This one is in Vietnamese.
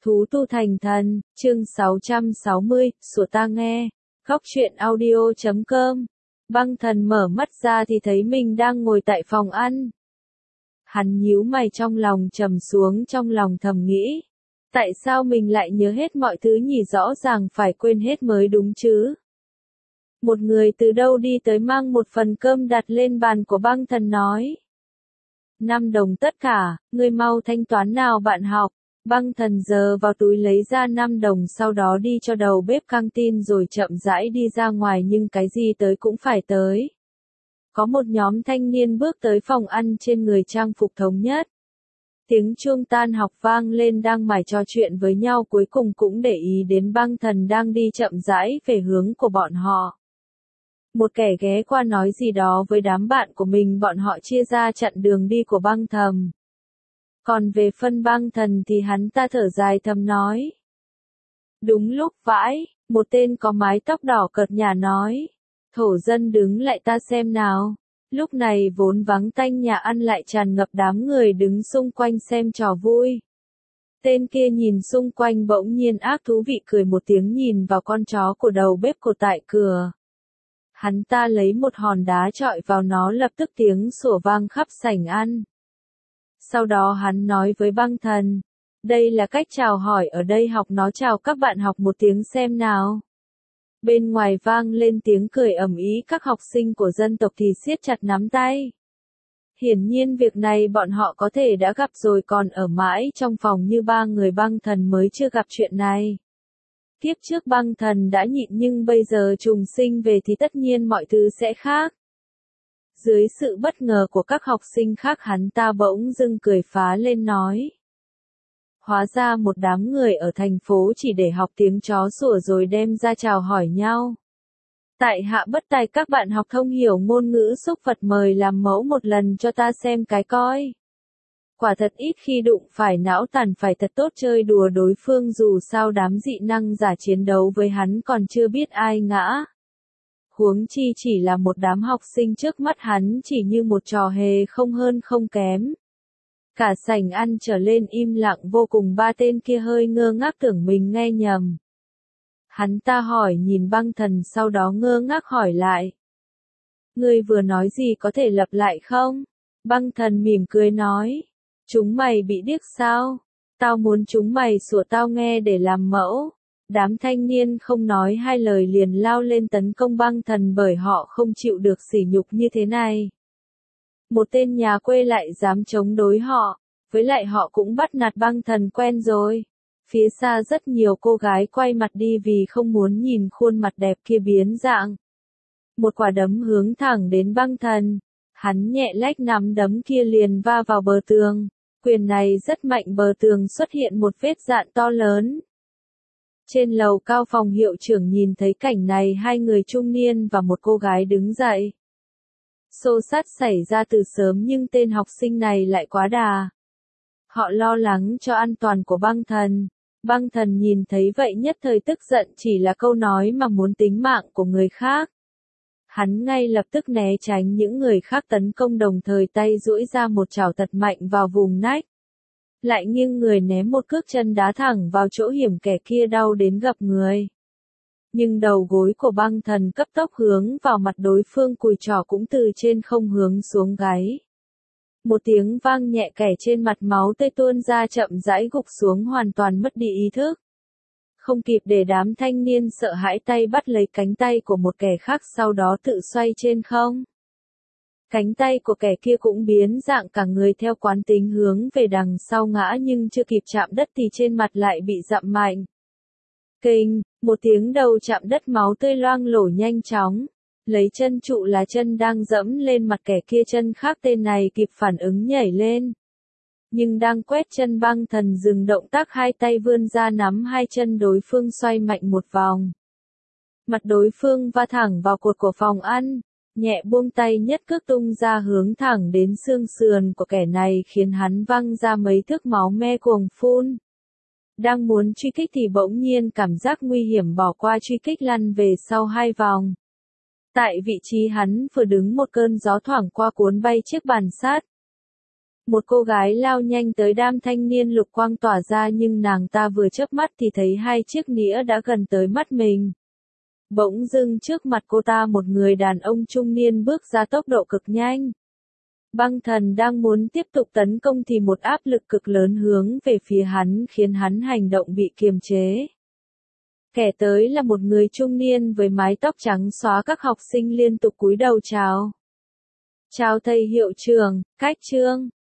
Thú tu thành thần, chương 660, sủa ta nghe. Góc truyện audio.com. Băng thần mở mắt ra thì thấy mình đang ngồi tại phòng ăn. Hắn nhíu mày trong lòng trầm xuống, trong lòng thầm nghĩ. Tại sao mình lại nhớ hết mọi thứ nhỉ, rõ ràng phải quên hết mới đúng chứ. Một người từ đâu đi tới mang một phần cơm đặt lên bàn của băng thần nói. 5 đồng tất cả, ngươi mau thanh toán nào bạn học. Băng thần giờ vào túi lấy ra 5 đồng, sau đó đi cho đầu bếp căng tin rồi chậm rãi đi ra ngoài, nhưng cái gì tới cũng phải tới. Có một nhóm thanh niên bước tới phòng ăn, trên người trang phục thống nhất. Tiếng chuông tan học vang lên, đang mải trò chuyện với nhau, cuối cùng cũng để ý đến băng thần đang đi chậm rãi về hướng của bọn họ. Một kẻ ghé qua nói gì đó với đám bạn của mình, bọn họ chia ra chặn đường đi của băng thần. Còn về phân băng thần thì hắn ta thở dài thầm nói. Đúng lúc vãi, một tên có mái tóc đỏ cợt nhả nói. Thổ dân đứng lại ta xem nào. Lúc này vốn vắng tanh nhà ăn lại tràn ngập đám người đứng xung quanh xem trò vui. Tên kia nhìn xung quanh bỗng nhiên ác thú vị cười một tiếng, nhìn vào con chó của đầu bếp cột tại cửa. Hắn ta lấy một hòn đá chọi vào nó, lập tức tiếng sủa vang khắp sảnh ăn. Sau đó hắn nói với băng thần, đây là cách chào hỏi ở đây, học nó chào các bạn học một tiếng xem nào. Bên ngoài vang lên tiếng cười ầm ĩ, các học sinh của dân tộc thì siết chặt nắm tay. Hiển nhiên việc này bọn họ có thể đã gặp rồi, còn ở mãi trong phòng như ba người băng thần mới chưa gặp chuyện này. Kiếp trước băng thần đã nhịn, nhưng bây giờ trùng sinh về thì tất nhiên mọi thứ sẽ khác. Dưới sự bất ngờ của các học sinh khác, hắn ta bỗng dưng cười phá lên nói. Hóa ra một đám người ở thành phố chỉ để học tiếng chó sủa rồi đem ra chào hỏi nhau. Tại hạ bất tài, các bạn học thông hiểu ngôn ngữ súc vật, mời làm mẫu một lần cho ta xem cái coi. Quả thật ít khi đụng phải não tàn, phải thật tốt chơi đùa đối phương, dù sao đám dị năng giả chiến đấu với hắn còn chưa biết ai ngã. Huống chi chỉ là một đám học sinh trước mắt hắn, chỉ như một trò hề không hơn không kém. Cả sảnh ăn trở lên im lặng vô cùng, ba tên kia hơi ngơ ngác tưởng mình nghe nhầm. Hắn ta hỏi nhìn băng thần, sau đó ngơ ngác hỏi lại. Ngươi vừa nói gì, có thể lặp lại không? Băng thần mỉm cười nói. Chúng mày bị điếc sao? Tao muốn chúng mày sủa tao nghe để làm mẫu. Đám thanh niên không nói hai lời liền lao lên tấn công băng thần, bởi họ không chịu được sỉ nhục như thế này. Một tên nhà quê lại dám chống đối họ, với lại họ cũng bắt nạt băng thần quen rồi. Phía xa rất nhiều cô gái quay mặt đi vì không muốn nhìn khuôn mặt đẹp kia biến dạng. Một quả đấm hướng thẳng đến băng thần. Hắn nhẹ lách nắm đấm kia liền va vào bờ tường. Quyền này rất mạnh, bờ tường xuất hiện một vết dạn to lớn. Trên lầu cao phòng hiệu trưởng nhìn thấy cảnh này, hai người trung niên và một cô gái đứng dậy. Xô xát xảy ra từ sớm, nhưng tên học sinh này lại quá đà. Họ lo lắng cho an toàn của băng thần. Băng thần nhìn thấy vậy nhất thời tức giận, chỉ là câu nói mà muốn tính mạng của người khác. Hắn ngay lập tức né tránh những người khác tấn công, đồng thời tay duỗi ra một chảo thật mạnh vào vùng nách. Lại nghiêng người ném một cước chân đá thẳng vào chỗ hiểm, kẻ kia đau đến gập người. Nhưng đầu gối của băng thần cấp tốc hướng vào mặt đối phương, cùi trỏ cũng từ trên không hướng xuống gáy. Một tiếng vang nhẹ, kẻ trên mặt máu tươi tuôn ra chậm rãi gục xuống, hoàn toàn mất đi ý thức. Không kịp để đám thanh niên sợ hãi, tay bắt lấy cánh tay của một kẻ khác, sau đó tự xoay trên không. Cánh tay của kẻ kia cũng biến dạng, cả người theo quán tính hướng về đằng sau ngã, nhưng chưa kịp chạm đất thì trên mặt lại bị dặm mạnh. Kinh, một tiếng đầu chạm đất, máu tươi loang lổ nhanh chóng. Lấy chân trụ là chân đang dẫm lên mặt kẻ kia, chân khác tên này kịp phản ứng nhảy lên. Nhưng đang quét chân, băng thần dừng động tác, hai tay vươn ra nắm hai chân đối phương xoay mạnh một vòng. Mặt đối phương va thẳng vào cột của phòng ăn, nhẹ buông tay nhất cước tung ra hướng thẳng đến xương sườn của kẻ này, khiến hắn văng ra mấy thước, máu me cuồng phun. Đang muốn truy kích thì bỗng nhiên cảm giác nguy hiểm, bỏ qua truy kích lăn về sau hai vòng. Tại vị trí hắn vừa đứng, một cơn gió thoảng qua cuốn bay chiếc bàn sát. Một cô gái lao nhanh tới đám thanh niên lục quang tỏa ra nhưng nàng ta vừa chớp mắt thì thấy hai chiếc nĩa đã gần tới mắt mình. Bỗng dưng trước mặt cô ta một người đàn ông trung niên bước ra tốc độ cực nhanh. Băng thần đang muốn tiếp tục tấn công thì một áp lực cực lớn hướng về phía hắn khiến hắn hành động bị kiềm chế. Kẻ tới là một người trung niên với mái tóc trắng xóa, các học sinh liên tục cúi đầu chào. Chào thầy hiệu trưởng, Cách Trương.